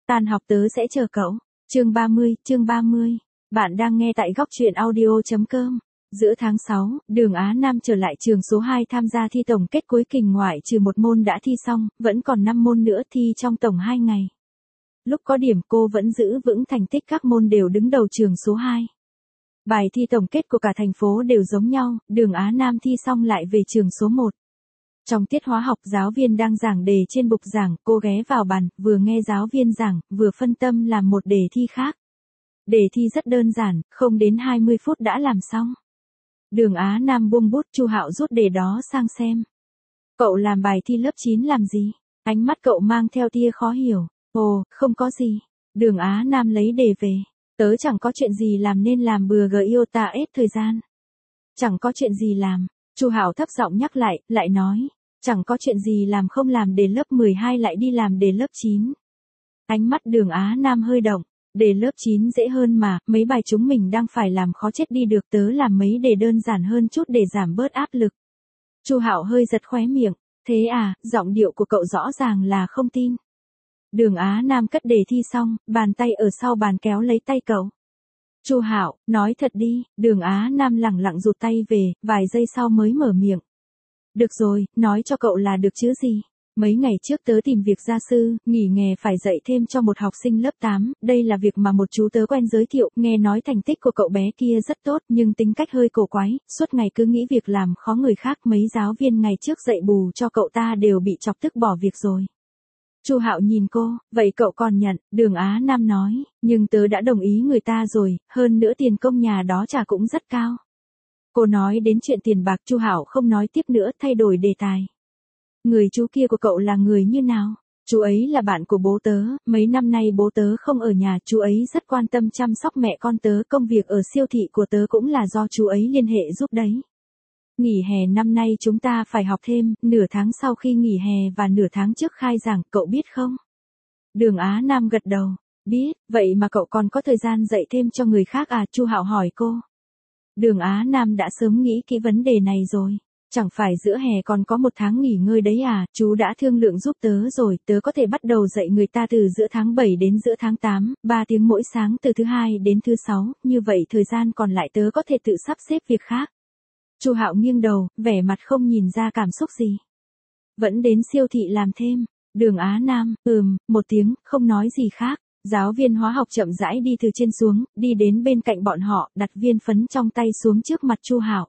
Tan học tớ sẽ chờ cậu. Chương 30. Bạn đang nghe tại góc truyện audio.com. Giữa tháng 6, Đường Á Nam trở lại trường số 2 tham gia thi tổng kết cuối kỳ, ngoại trừ một môn đã thi xong, vẫn còn 5 môn nữa thi trong tổng 2 ngày. Lúc có điểm cô vẫn giữ vững thành tích các môn đều đứng đầu trường số 2. Bài thi tổng kết của cả thành phố đều giống nhau, Đường Á Nam thi xong lại về trường số 1. Trong tiết hóa học, giáo viên đang giảng đề trên bục giảng, cô ghé vào bàn, vừa nghe giáo viên giảng, vừa phân tâm làm một đề thi khác. Đề thi rất đơn giản, không đến 20 phút đã làm xong. Đường Á Nam buông bút, Chu Hạo rút đề đó sang xem. Cậu làm bài thi lớp 9 làm gì? Ánh mắt cậu mang theo tia khó hiểu. Ồ, không có gì. Đường Á Nam lấy đề về. Tớ chẳng có chuyện gì làm nên làm bừa iota hết thời gian. Chẳng có chuyện gì làm. Chu Hạo thấp giọng nhắc lại nói. Chẳng có chuyện gì làm không làm đề lớp 12 lại đi làm đề lớp 9. Ánh mắt Đường Á Nam hơi động. Đề lớp 9 dễ hơn mà, mấy bài chúng mình đang phải làm khó chết đi được, tớ làm mấy đề đơn giản hơn chút để giảm bớt áp lực. Chu Hạo hơi giật khóe miệng. Thế à, giọng điệu của cậu rõ ràng là không tin. Đường Á Nam cất đề thi xong, bàn tay ở sau bàn kéo lấy tay cậu. Chu Hạo, nói thật đi. Đường Á Nam lẳng lặng rụt tay về, vài giây sau mới mở miệng. Được rồi, nói cho cậu là được chứ gì. Mấy ngày trước tớ tìm việc gia sư, nghỉ nghề phải dạy thêm cho một học sinh lớp 8, đây là việc mà một chú tớ quen giới thiệu, nghe nói thành tích của cậu bé kia rất tốt nhưng tính cách hơi cổ quái, suốt ngày cứ nghĩ việc làm khó người khác, mấy giáo viên ngày trước dạy bù cho cậu ta đều bị chọc tức bỏ việc rồi. Chu Hạo nhìn cô, vậy cậu còn nhận? Đường Á Nam nói, nhưng tớ đã đồng ý người ta rồi, hơn nữa tiền công nhà đó trả cũng rất cao. Cô nói đến chuyện tiền bạc, Chu Hạo không nói tiếp nữa, thay đổi đề tài. Người chú kia của cậu là người như nào? Chú ấy là bạn của bố tớ, mấy năm nay bố tớ không ở nhà, chú ấy rất quan tâm chăm sóc mẹ con tớ, công việc ở siêu thị của tớ cũng là do chú ấy liên hệ giúp đấy. Nghỉ hè năm nay chúng ta phải học thêm, nửa tháng sau khi nghỉ hè và nửa tháng trước khai giảng, cậu biết không? Đường Á Nam gật đầu, biết, vậy mà cậu còn có thời gian dạy thêm cho người khác à? Chu Hạo hỏi cô. Đường Á Nam đã sớm nghĩ kỹ vấn đề này rồi. Chẳng phải giữa hè còn có 1 tháng nghỉ ngơi đấy à, chú đã thương lượng giúp tớ rồi, tớ có thể bắt đầu dạy người ta từ giữa tháng 7 đến giữa tháng 8, 3 tiếng mỗi sáng từ thứ 2 đến thứ 6, như vậy thời gian còn lại tớ có thể tự sắp xếp việc khác. Chu Hạo nghiêng đầu, vẻ mặt không nhìn ra cảm xúc gì. Vẫn đến siêu thị làm thêm. Đường Á Nam, một tiếng, không nói gì khác. Giáo viên hóa học chậm rãi đi từ trên xuống, đi đến bên cạnh bọn họ, đặt viên phấn trong tay xuống trước mặt Chu Hạo.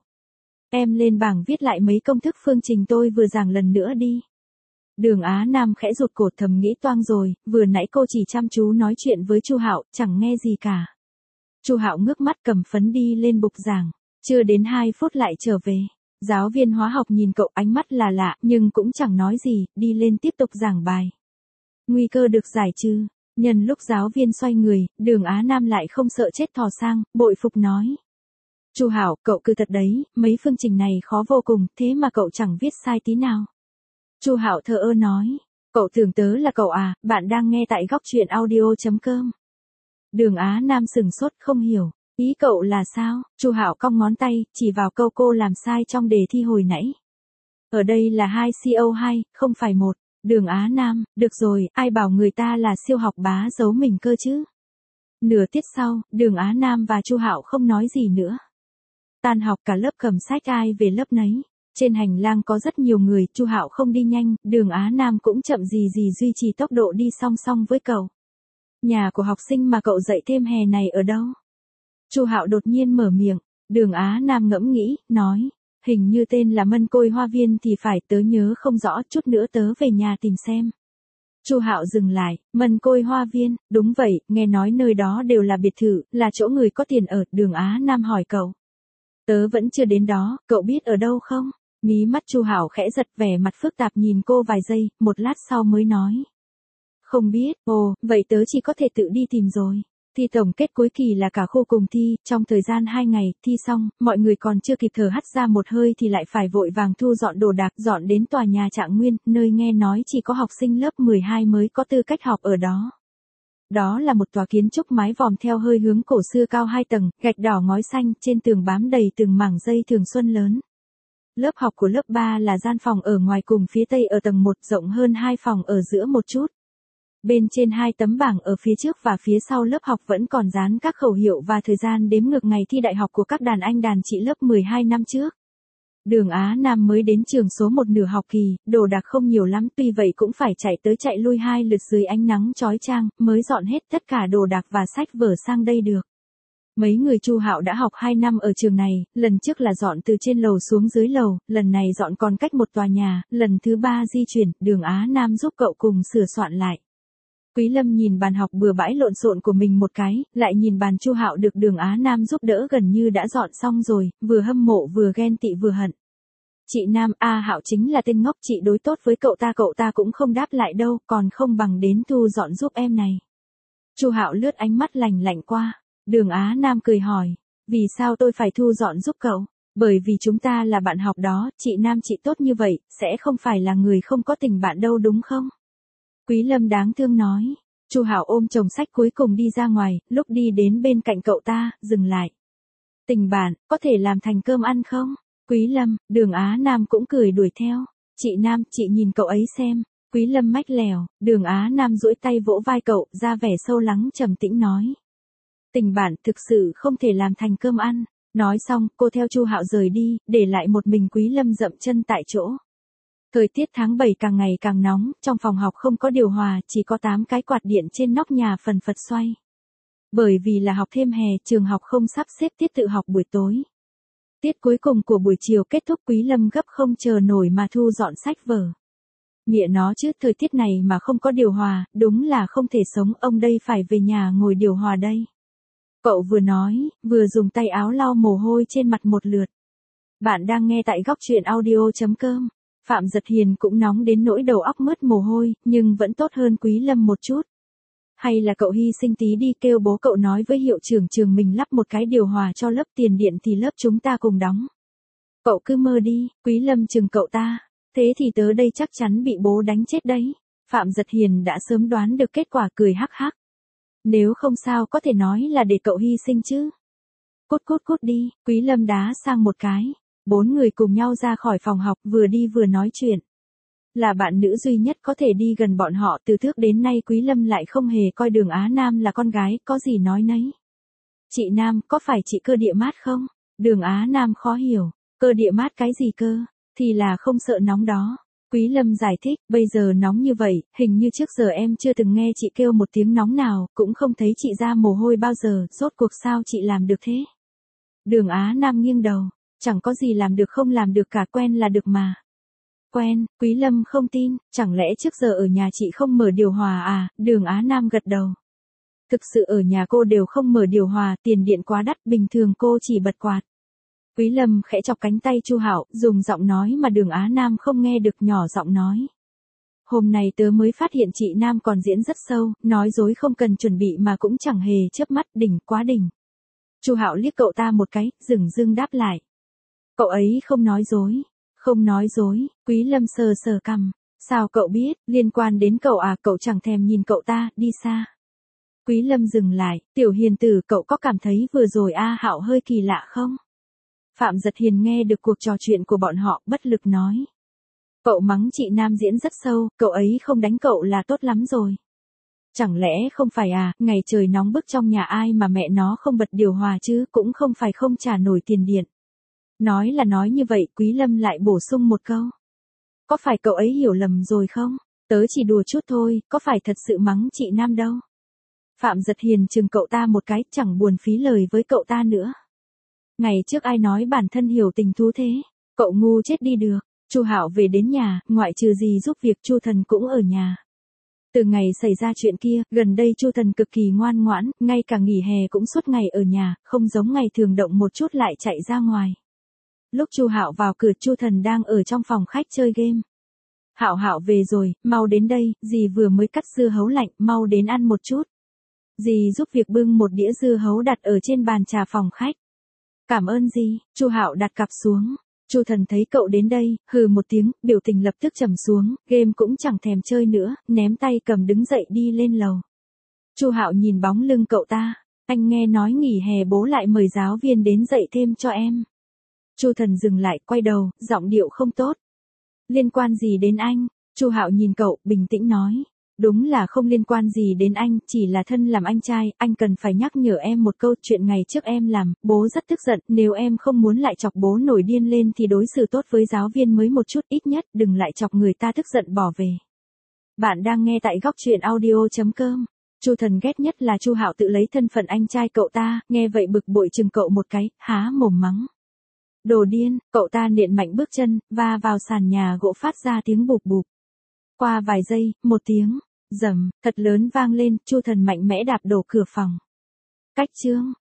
Em lên bảng viết lại mấy công thức phương trình tôi vừa giảng lần nữa đi. Đường Á Nam khẽ rụt cổ, thầm nghĩ toang rồi, vừa nãy cô chỉ chăm chú nói chuyện với Chu Hạo, chẳng nghe gì cả. Chu Hạo ngước mắt cầm phấn đi lên bục giảng, chưa đến 2 phút lại trở về. Giáo viên hóa học nhìn cậu, ánh mắt là lạ, nhưng cũng chẳng nói gì, đi lên tiếp tục giảng bài. Nguy cơ được giải trừ. Nhân lúc giáo viên xoay người, Đường Á Nam lại không sợ chết thò sang, bội phục nói. Chu Hạo, cậu cứ thật đấy, mấy phương trình này khó vô cùng, thế mà cậu chẳng viết sai tí nào. Chu Hạo thờ ơ nói, cậu tưởng tớ là cậu à? Bạn đang nghe tại góc truyện audio.com. Đường Á Nam sừng sốt không hiểu, ý cậu là sao? Chu Hạo cong ngón tay, chỉ vào câu cô làm sai trong đề thi hồi nãy. Ở đây là 2CO2, không phải 1. Đường Á Nam, được rồi, ai bảo người ta là siêu học bá giấu mình cơ chứ? Nửa tiết sau, Đường Á Nam và Chu Hạo không nói gì nữa. Tan học cả lớp cầm sách ai về lớp nấy. Trên hành lang có rất nhiều người, Chu Hạo không đi nhanh, Đường Á Nam cũng chậm gì duy trì tốc độ đi song song với cậu. Nhà của học sinh mà cậu dạy thêm hè này ở đâu? Chu Hạo đột nhiên mở miệng. Đường Á Nam ngẫm nghĩ, nói, hình như tên là Mân Côi Hoa Viên thì phải, tớ nhớ không rõ, chút nữa tớ về nhà tìm xem. Chu Hạo dừng lại, Mân Côi Hoa Viên, đúng vậy, nghe nói nơi đó đều là biệt thự, là chỗ người có tiền ở. Đường Á Nam hỏi cậu. Tớ vẫn chưa đến đó, cậu biết ở đâu không? Mí mắt Chu Hạo khẽ giật, vẻ mặt phức tạp nhìn cô vài giây, một lát sau mới nói. Không biết, ồ, vậy tớ chỉ có thể tự đi tìm rồi. Thi tổng kết cuối kỳ là cả khu cùng thi, trong thời gian 2 ngày, thi xong, mọi người còn chưa kịp thở hắt ra một hơi thì lại phải vội vàng thu dọn đồ đạc, dọn đến tòa nhà Trạng Nguyên, nơi nghe nói chỉ có học sinh lớp 12 mới có tư cách học ở đó. Đó là một tòa kiến trúc mái vòm theo hơi hướng cổ xưa cao 2 tầng, gạch đỏ ngói xanh, trên tường bám đầy từng mảng dây thường xuân lớn. Lớp học của lớp 3 là gian phòng ở ngoài cùng phía tây ở tầng 1, rộng hơn 2 phòng ở giữa một chút. Bên trên hai tấm bảng ở phía trước và phía sau lớp học vẫn còn dán các khẩu hiệu và thời gian đếm ngược ngày thi đại học của các đàn anh đàn chị lớp 12 năm trước. Đường Á Nam mới đến trường số 1 nửa học kỳ, đồ đạc không nhiều lắm, tuy vậy cũng phải chạy tới chạy lui 2 lượt dưới ánh nắng chói chang, mới dọn hết tất cả đồ đạc và sách vở sang đây được. Mấy người Chu Hạo đã học 2 năm ở trường này, lần trước là dọn từ trên lầu xuống dưới lầu, lần này dọn còn cách một tòa nhà, lần thứ 3 di chuyển, Đường Á Nam giúp cậu cùng sửa soạn lại. Quý Lâm nhìn bàn học bừa bãi lộn xộn của mình một cái, lại nhìn bàn Chu Hạo được Đường Á Nam giúp đỡ gần như đã dọn xong rồi, vừa hâm mộ vừa ghen tị vừa hận. Chị Nam, Hạo chính là tên ngốc, chị đối tốt với cậu ta cũng không đáp lại đâu, còn không bằng đến thu dọn giúp em này. Chu Hạo lướt ánh mắt lạnh lạnh qua, Đường Á Nam cười hỏi, vì sao tôi phải thu dọn giúp cậu? Bởi vì chúng ta là bạn học đó, chị Nam chị tốt như vậy, sẽ không phải là người không có tình bạn đâu đúng không? Quý Lâm đáng thương nói. Chu Hạo ôm chồng sách cuối cùng đi ra ngoài, lúc đi đến bên cạnh cậu ta, dừng lại. Tình bạn, có thể làm thành cơm ăn không? Quý Lâm, Đường Á Nam cũng cười đuổi theo. Chị Nam, chị nhìn cậu ấy xem. Quý Lâm mách lèo, Đường Á Nam duỗi tay vỗ vai cậu, ra vẻ sâu lắng trầm tĩnh nói. Tình bạn thực sự không thể làm thành cơm ăn. Nói xong, cô theo Chu Hạo rời đi, để lại một mình Quý Lâm dậm chân tại chỗ. Thời tiết tháng 7 càng ngày càng nóng, trong phòng học không có điều hòa, chỉ có 8 cái quạt điện trên nóc nhà phần phật xoay. Bởi vì là học thêm hè, trường học không sắp xếp tiết tự học buổi tối. Tiết cuối cùng của buổi chiều kết thúc, Quý Lâm gấp không chờ nổi mà thu dọn sách vở. Mẹ nó chứ, thời tiết này mà không có điều hòa, đúng là không thể sống, ông đây phải về nhà ngồi điều hòa đây. Cậu vừa nói, vừa dùng tay áo lau mồ hôi trên mặt một lượt. Bạn đang nghe tại góc truyện audio.com. Phạm Giật Hiền cũng nóng đến nỗi đầu óc mướt mồ hôi, nhưng vẫn tốt hơn Quý Lâm một chút. Hay là cậu hy sinh tí đi, kêu bố cậu nói với hiệu trưởng trường mình lắp một cái điều hòa cho lớp, tiền điện thì lớp chúng ta cùng đóng. Cậu cứ mơ đi, Quý Lâm chừng cậu ta. Thế thì tớ đây chắc chắn bị bố đánh chết đấy. Phạm Giật Hiền đã sớm đoán được kết quả, cười hắc hắc. Nếu không sao có thể nói là để cậu hy sinh chứ. Cút đi, Quý Lâm đá sang một cái. 4 người cùng nhau ra khỏi phòng học, vừa đi vừa nói chuyện. Là bạn nữ duy nhất có thể đi gần bọn họ, từ trước đến nay Quý Lâm lại không hề coi Đường Á Nam là con gái, có gì nói nấy. Chị Nam, có phải chị cơ địa mát không? Đường Á Nam khó hiểu, cơ địa mát cái gì cơ? Thì là không sợ nóng đó. Quý Lâm giải thích, bây giờ nóng như vậy, hình như trước giờ em chưa từng nghe chị kêu một tiếng nóng nào, cũng không thấy chị ra mồ hôi bao giờ, rốt cuộc sao chị làm được thế? Đường Á Nam nghiêng đầu, chẳng có gì làm được không làm được cả, quen là được mà. Quen, Quý Lâm không tin, chẳng lẽ trước giờ ở nhà chị không mở điều hòa à? Đường Á Nam gật đầu. Thực sự ở nhà cô đều không mở điều hòa, tiền điện quá đắt, bình thường cô chỉ bật quạt. Quý Lâm khẽ chọc cánh tay Chu Hạo, dùng giọng nói mà Đường Á Nam không nghe được, nhỏ giọng nói. Hôm nay tớ mới phát hiện chị Nam còn diễn rất sâu, nói dối không cần chuẩn bị mà cũng chẳng hề chớp mắt, đỉnh quá đỉnh. Chu Hạo liếc cậu ta một cái, dửng dưng đáp lại. Cậu ấy không nói dối. Không nói dối, Quý Lâm sờ sờ cằm. Sao cậu biết, liên quan đến cậu à, cậu chẳng thèm nhìn cậu ta, đi xa. Quý Lâm dừng lại, Tiểu Hiền tử, cậu có cảm thấy vừa rồi Hạo hơi kỳ lạ không? Phạm Giật Hiền nghe được cuộc trò chuyện của bọn họ, bất lực nói. Cậu mắng chị Nam diễn rất sâu, cậu ấy không đánh cậu là tốt lắm rồi. Chẳng lẽ không phải ngày trời nóng bức trong nhà ai mà mẹ nó không bật điều hòa chứ, cũng không phải không trả nổi tiền điện. Nói là nói như vậy, Quý Lâm lại bổ sung một câu. Có phải cậu ấy hiểu lầm rồi không? Tớ chỉ đùa chút thôi, có phải thật sự mắng chị Nam đâu. Phạm Giật Hiền chừng cậu ta một cái, chẳng buồn phí lời với cậu ta nữa. Ngày trước ai nói bản thân hiểu tình thú thế? Cậu ngu chết đi được. Chu Hạo về đến nhà, ngoại trừ gì giúp việc, Chu Thần cũng ở nhà. Từ ngày xảy ra chuyện kia, gần đây Chu Thần cực kỳ ngoan ngoãn, ngay cả nghỉ hè cũng suốt ngày ở nhà, không giống ngày thường động một chút lại chạy ra ngoài. Lúc Chu Hạo vào cửa, Chu Thần đang ở trong phòng khách chơi game. Hạo về rồi, mau đến đây, dì vừa mới cắt dưa hấu lạnh, mau đến ăn một chút. Dì giúp việc bưng một đĩa dưa hấu đặt ở trên bàn trà phòng khách. Cảm ơn dì. Chu Hạo đặt cặp xuống. Chu Thần thấy cậu đến đây, hừ một tiếng, biểu tình lập tức trầm xuống, game cũng chẳng thèm chơi nữa, ném tay cầm đứng dậy đi lên lầu. Chu Hạo nhìn bóng lưng cậu ta, anh nghe nói nghỉ hè bố lại mời giáo viên đến dạy thêm cho em. Chu Thần dừng lại, quay đầu, giọng điệu không tốt. Liên quan gì đến anh? Chu Hạo nhìn cậu, bình tĩnh nói. Đúng là không liên quan gì đến anh, chỉ là thân làm anh trai, anh cần phải nhắc nhở em một câu, chuyện ngày trước em làm, bố rất tức giận, nếu em không muốn lại chọc bố nổi điên lên thì đối xử tốt với giáo viên mới một chút, ít nhất đừng lại chọc người ta tức giận bỏ về. Bạn đang nghe tại góc truyện audio.com. Chu Thần ghét nhất là Chu Hạo tự lấy thân phận anh trai cậu ta, nghe vậy bực bội chừng cậu một cái, há mồm mắng. Đồ điên, cậu ta nện mạnh bước chân, và vào sàn nhà gỗ phát ra tiếng bụp bụp. Qua vài giây, một tiếng rầm thật lớn vang lên, Chu Thần mạnh mẽ đạp đổ cửa phòng. Cách chương